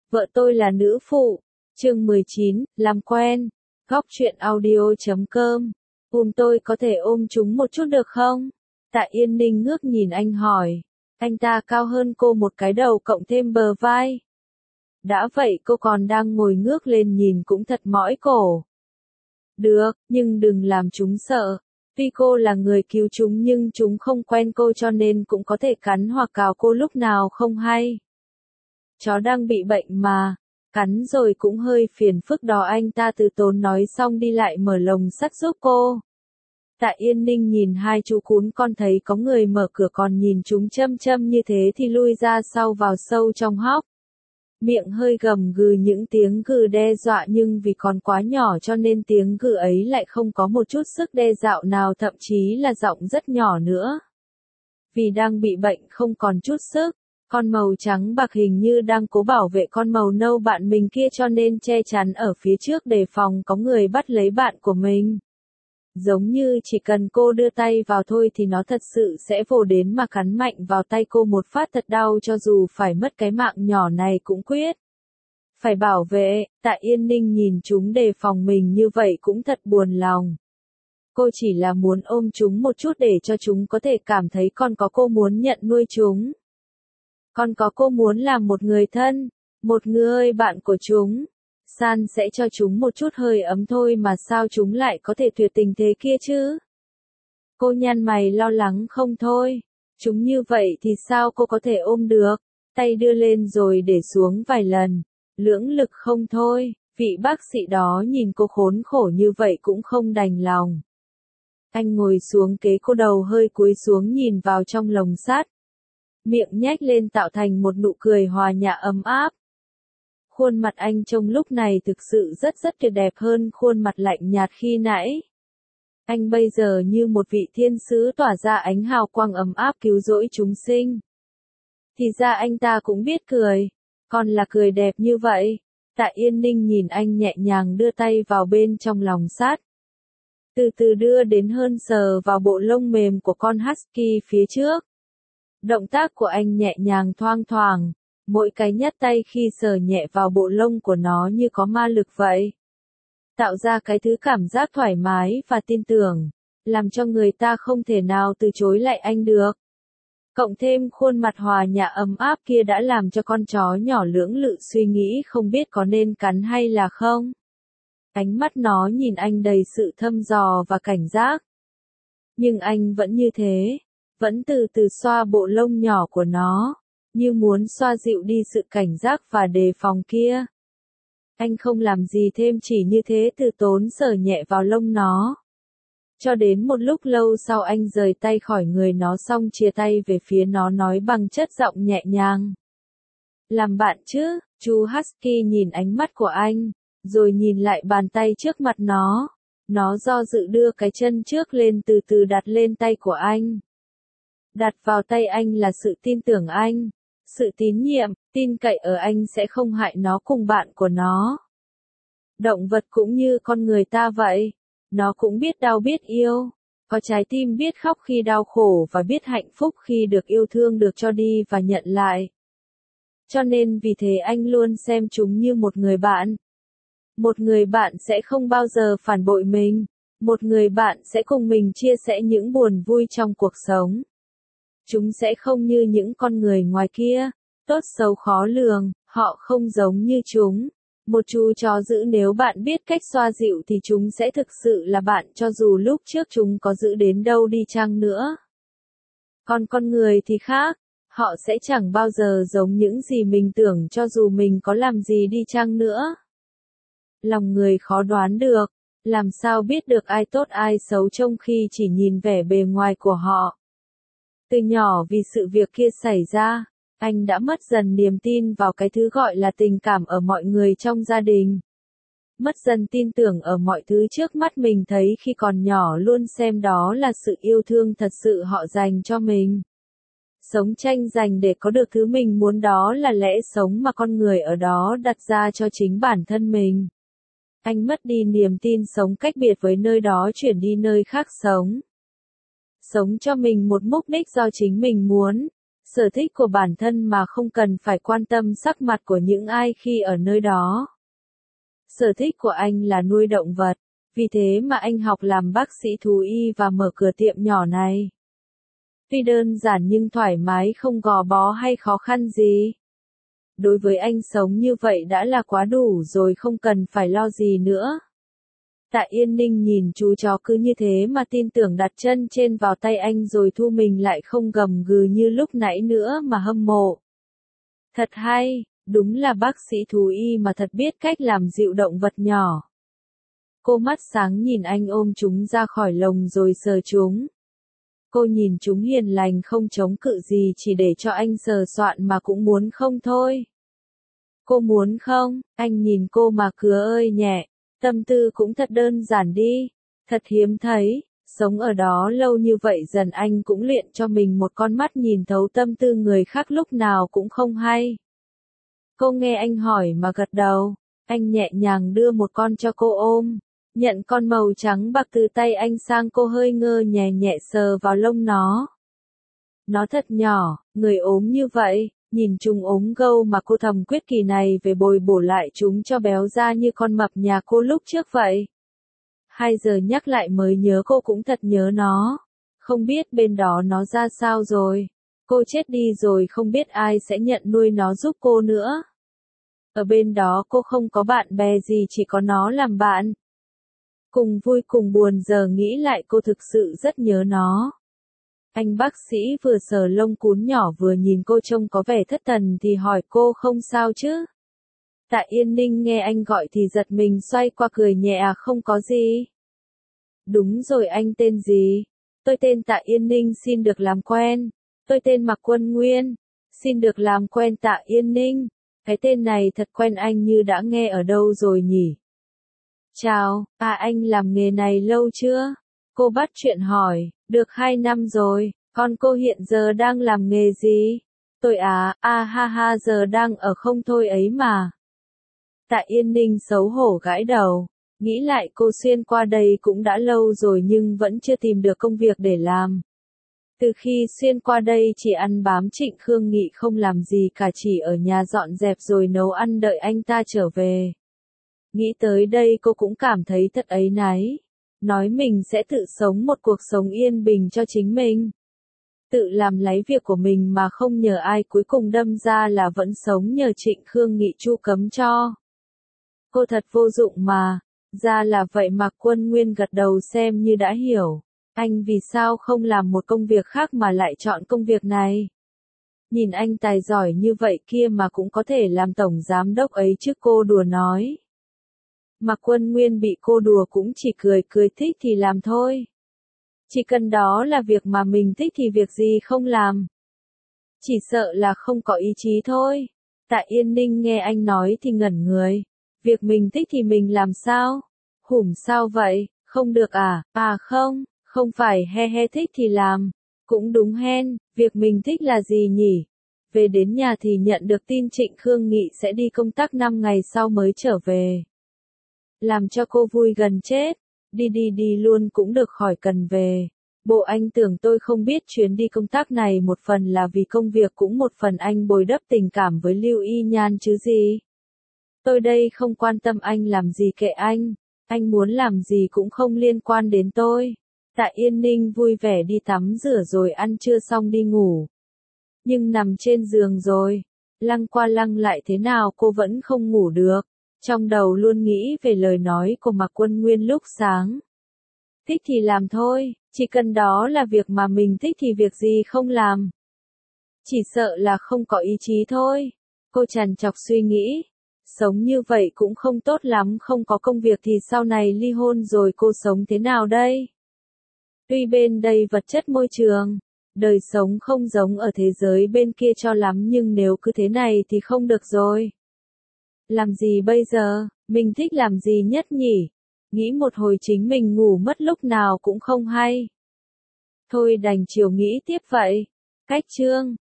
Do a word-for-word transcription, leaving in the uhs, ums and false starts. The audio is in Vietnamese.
Vợ tôi là nữ phụ. Chương mười chín, làm quen. Góc truyện audio chấm com. Ôm tôi có thể ôm chúng một chút được không? Tạ Yên Ninh ngước nhìn anh hỏi. Anh ta cao hơn cô một cái đầu cộng thêm bờ vai. Đã vậy cô còn đang ngồi ngước lên nhìn cũng thật mỏi cổ. Được, nhưng đừng làm chúng sợ. Tuy cô là người cứu chúng nhưng chúng không quen cô cho nên cũng có thể cắn hoặc cào cô lúc nào không hay. Chó đang bị bệnh mà, cắn rồi cũng hơi phiền phức đó, anh ta từ tốn nói xong đi lại mở lồng sắt giúp cô. Tạ Yên Ninh nhìn hai chú cún con thấy có người mở cửa còn nhìn chúng châm châm như thế thì lui ra sau vào sâu trong hốc. Miệng hơi gầm gừ những tiếng gừ đe dọa nhưng vì còn quá nhỏ cho nên tiếng gừ ấy lại không có một chút sức đe dọa nào, thậm chí là giọng rất nhỏ nữa. Vì đang bị bệnh không còn chút sức, con màu trắng bạc hình như đang cố bảo vệ con màu nâu bạn mình kia cho nên che chắn ở phía trước đề phòng có người bắt lấy bạn của mình. Giống như chỉ cần cô đưa tay vào thôi thì nó thật sự sẽ vồ đến mà cắn mạnh vào tay cô một phát thật đau, cho dù phải mất cái mạng nhỏ này cũng quyết. Phải bảo vệ, Tạ Yên Ninh nhìn chúng đề phòng mình như vậy cũng thật buồn lòng. Cô chỉ là muốn ôm chúng một chút để cho chúng có thể cảm thấy còn có cô muốn nhận nuôi chúng. Còn có cô muốn làm một người thân, một người bạn của chúng. San sẽ cho chúng một chút hơi ấm thôi mà sao chúng lại có thể tuyệt tình thế kia chứ? Cô nhăn mày lo lắng không thôi. Chúng như vậy thì sao cô có thể ôm được? Tay đưa lên rồi để xuống vài lần. Lưỡng lực không thôi. Vị bác sĩ đó nhìn cô khốn khổ như vậy cũng không đành lòng. Anh ngồi xuống kế cô, đầu hơi cúi xuống nhìn vào trong lồng sắt. Miệng nhếch lên tạo thành một nụ cười hòa nhã ấm áp. Khuôn mặt anh trong lúc này thực sự rất rất tuyệt đẹp hơn khuôn mặt lạnh nhạt khi nãy. Anh bây giờ như một vị thiên sứ tỏa ra ánh hào quang ấm áp cứu rỗi chúng sinh. Thì ra anh ta cũng biết cười, còn là cười đẹp như vậy. Tạ Yên Ninh nhìn anh nhẹ nhàng đưa tay vào bên trong lòng sắt. Từ từ đưa đến hơn sờ vào bộ lông mềm của con husky phía trước. Động tác của anh nhẹ nhàng thoang thoảng. Mỗi cái nhấc tay khi sờ nhẹ vào bộ lông của nó như có ma lực vậy. Tạo ra cái thứ cảm giác thoải mái và tin tưởng, làm cho người ta không thể nào từ chối lại anh được. Cộng thêm khuôn mặt hòa nhã ấm áp kia đã làm cho con chó nhỏ lưỡng lự suy nghĩ không biết có nên cắn hay là không. Ánh mắt nó nhìn anh đầy sự thăm dò và cảnh giác. Nhưng anh vẫn như thế, vẫn từ từ xoa bộ lông nhỏ của nó. Như muốn xoa dịu đi sự cảnh giác và đề phòng kia. Anh không làm gì thêm, chỉ như thế từ tốn sờ nhẹ vào lông nó. Cho đến một lúc lâu sau anh rời tay khỏi người nó xong chia tay về phía nó nói bằng chất giọng nhẹ nhàng. Làm bạn chứ, chú Husky nhìn ánh mắt của anh, rồi nhìn lại bàn tay trước mặt nó. Nó do dự đưa cái chân trước lên từ từ đặt lên tay của anh. Đặt vào tay anh là sự tin tưởng anh. Sự tín nhiệm, tin cậy ở anh sẽ không hại nó cùng bạn của nó. Động vật cũng như con người ta vậy. Nó cũng biết đau biết yêu. Có trái tim biết khóc khi đau khổ và biết hạnh phúc khi được yêu thương, được cho đi và nhận lại. Cho nên vì thế anh luôn xem chúng như một người bạn. Một người bạn sẽ không bao giờ phản bội mình. Một người bạn sẽ cùng mình chia sẻ những buồn vui trong cuộc sống. Chúng sẽ không như những con người ngoài kia, tốt xấu khó lường, họ không giống như chúng. Một chú chó dữ nếu bạn biết cách xoa dịu thì chúng sẽ thực sự là bạn cho dù lúc trước chúng có dữ đến đâu đi chăng nữa. Còn con người thì khác, họ sẽ chẳng bao giờ giống những gì mình tưởng cho dù mình có làm gì đi chăng nữa. Lòng người khó đoán được, làm sao biết được ai tốt ai xấu trông khi chỉ nhìn vẻ bề ngoài của họ. Từ nhỏ vì sự việc kia xảy ra, anh đã mất dần niềm tin vào cái thứ gọi là tình cảm ở mọi người trong gia đình. Mất dần tin tưởng ở mọi thứ trước mắt mình thấy khi còn nhỏ, luôn xem đó là sự yêu thương thật sự họ dành cho mình. Sống tranh giành để có được thứ mình muốn, đó là lẽ sống mà con người ở đó đặt ra cho chính bản thân mình. Anh mất đi niềm tin, sống cách biệt với nơi đó, chuyển đi nơi khác sống. Sống cho mình một mục đích do chính mình muốn. sở thích của bản thân mà không cần phải quan tâm sắc mặt của những ai khi ở nơi đó. Sở thích của anh là nuôi động vật, vì thế mà anh học làm bác sĩ thú y và mở cửa tiệm nhỏ này. Tuy đơn giản nhưng thoải mái, không gò bó hay khó khăn gì. Đối với anh sống như vậy đã là quá đủ rồi, không cần phải lo gì nữa. Tạ Yên Ninh nhìn chú chó cứ như thế mà tin tưởng đặt chân trên vào tay anh rồi thu mình lại, không gầm gừ như lúc nãy nữa mà hâm mộ. Thật hay, đúng là bác sĩ thú y mà thật biết cách làm dịu động vật nhỏ. Cô mắt sáng nhìn anh ôm chúng ra khỏi lồng rồi sờ chúng. Cô nhìn chúng hiền lành không chống cự gì, chỉ để cho anh sờ soạn mà cũng muốn không thôi. Cô muốn không? Anh nhìn cô mà cứa ơi nhẹ. Tâm tư cũng thật đơn giản đi. Thật hiếm thấy. Sống ở đó lâu như vậy dần anh cũng luyện cho mình một con mắt nhìn thấu tâm tư người khác lúc nào cũng không hay. Cô nghe anh hỏi mà gật đầu. Anh nhẹ nhàng đưa một con cho cô ôm. Nhận con màu trắng bạc từ tay anh sang, cô hơi ngơ nhẹ nhẹ sờ vào lông nó. Nó thật nhỏ, người ốm như vậy, nhìn chúng ốm gâu mà cô thầm quyết kỳ này về bồi bổ lại chúng cho béo ra như con mập nhà cô lúc trước vậy. Hai giờ nhắc lại mới nhớ cô cũng thật nhớ nó. Không biết bên đó nó ra sao rồi. Cô chết đi rồi không biết ai sẽ nhận nuôi nó giúp cô nữa. Ở bên đó cô không có bạn bè gì, chỉ có nó làm bạn. Cùng vui cùng buồn, giờ nghĩ lại cô thực sự rất nhớ nó. Anh bác sĩ vừa sờ lông cún nhỏ vừa nhìn cô trông có vẻ thất thần thì hỏi cô không sao chứ. Tạ Yên Ninh nghe anh gọi thì giật mình, xoay qua cười nhẹ, à không có gì. Đúng rồi, anh tên gì? Tôi tên Tạ Yên Ninh, xin được làm quen. Tôi tên Mạc Quân Nguyên, xin được làm quen Tạ Yên Ninh. Cái tên này thật quen, anh như đã nghe ở đâu rồi nhỉ? Chào, à anh làm nghề này lâu chưa? Cô bắt chuyện hỏi, được hai năm rồi, còn cô hiện giờ đang làm nghề gì? Tôi à, à ha ha giờ đang ở không thôi ấy mà. Tạ Yên Ninh xấu hổ gãi đầu, nghĩ lại cô xuyên qua đây cũng đã lâu rồi nhưng vẫn chưa tìm được công việc để làm. Từ khi xuyên qua đây chỉ ăn bám Trịnh Khương Nghị, không làm gì cả, chỉ ở nhà dọn dẹp rồi nấu ăn đợi anh ta trở về. Nghĩ tới đây cô cũng cảm thấy thật áy náy. Nói mình sẽ tự sống một cuộc sống yên bình cho chính mình. Tự làm lấy việc của mình mà không nhờ ai, cuối cùng đâm ra là vẫn sống nhờ Trịnh Khương Nghị chu cấm cho. Cô thật vô dụng mà. Ra là vậy. Mạc Quân Nguyên gật đầu xem như đã hiểu. Anh vì sao không làm một công việc khác mà lại chọn công việc này? Nhìn anh tài giỏi như vậy kia mà cũng có thể làm tổng giám đốc ấy chứ, cô đùa nói. Mạc Quân Nguyên bị cô đùa cũng chỉ cười cười, thích thì làm thôi. Chỉ cần đó là việc mà mình thích thì việc gì không làm. Chỉ sợ là không có ý chí thôi. Tạ Yên Ninh nghe anh nói thì ngẩn người. Việc mình thích thì mình làm sao? Hủm sao vậy? Không được à? À không, không phải he he thích thì làm. Cũng đúng hen, việc mình thích là gì nhỉ? Về đến nhà thì nhận được tin Trịnh Khương Nghị sẽ đi công tác năm ngày sau mới trở về. Làm cho cô vui gần chết. Đi đi đi luôn cũng được, khỏi cần về. Bộ anh tưởng tôi không biết chuyến đi công tác này một phần là vì công việc, cũng một phần anh bồi đắp tình cảm với Lưu Y Nhan chứ gì. Tôi đây không quan tâm anh làm gì, kệ anh. Anh muốn làm gì cũng không liên quan đến tôi. Tạ Yên Ninh vui vẻ đi tắm rửa rồi ăn trưa xong đi ngủ. Nhưng nằm trên giường rồi, lăng qua lăng lại thế nào cô vẫn không ngủ được. Trong đầu luôn nghĩ về lời nói của Mạc Quân Nguyên lúc sáng. Thích thì làm thôi, chỉ cần đó là việc mà mình thích thì việc gì không làm. Chỉ sợ là không có ý chí thôi. Cô trằn trọc suy nghĩ. Sống như vậy cũng không tốt lắm, không có công việc thì sau này ly hôn rồi cô sống thế nào đây? Tuy bên đây vật chất môi trường, đời sống không giống ở thế giới bên kia cho lắm, nhưng nếu cứ thế này thì không được rồi. Làm gì bây giờ, mình thích làm gì nhất nhỉ? Nghĩ một hồi chính mình ngủ mất lúc nào cũng không hay. Thôi đành chiều nghĩ tiếp vậy. Cách chương